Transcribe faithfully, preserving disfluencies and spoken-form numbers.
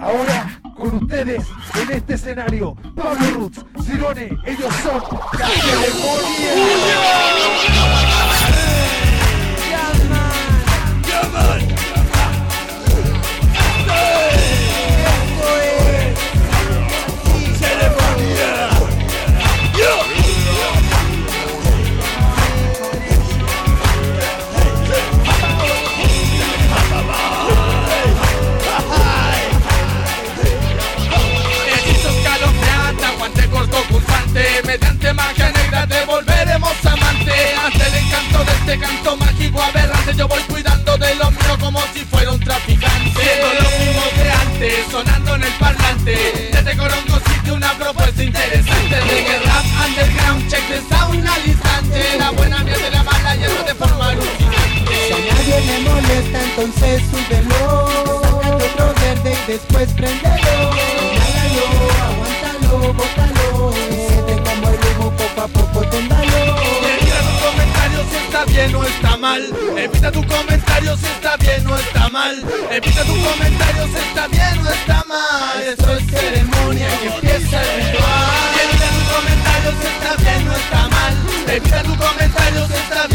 Ahora, con ustedes, en este escenario, Pablo Roots, Cirone, ellos son la ceremonia. Mediante magia negra te volveremos amante. Ante el encanto de este canto mágico aberrante, yo voy cuidando de lo mío como si fuera un traficante. Siendo lo mismo de antes, sonando en el parlante. Desde Corongo City una propuesta interesante. Reggae rap underground, check this sound al instante. La buena mía de la mala y eso de forma alucinante. Si a nadie le molesta entonces súbelo. Sácate otro verde y después préndelo. Inhálalo, aguántalo, bótalo. Poco a poco tóndalo. Evita tu comentario si está bien o está mal. Evita tu comentario si está bien o está mal. Evita tu comentario si está bien o está mal. Esto es ceremonia y empieza el ritual. Evita tu comentario si está bien o está mal. Evita tu comentario si está bien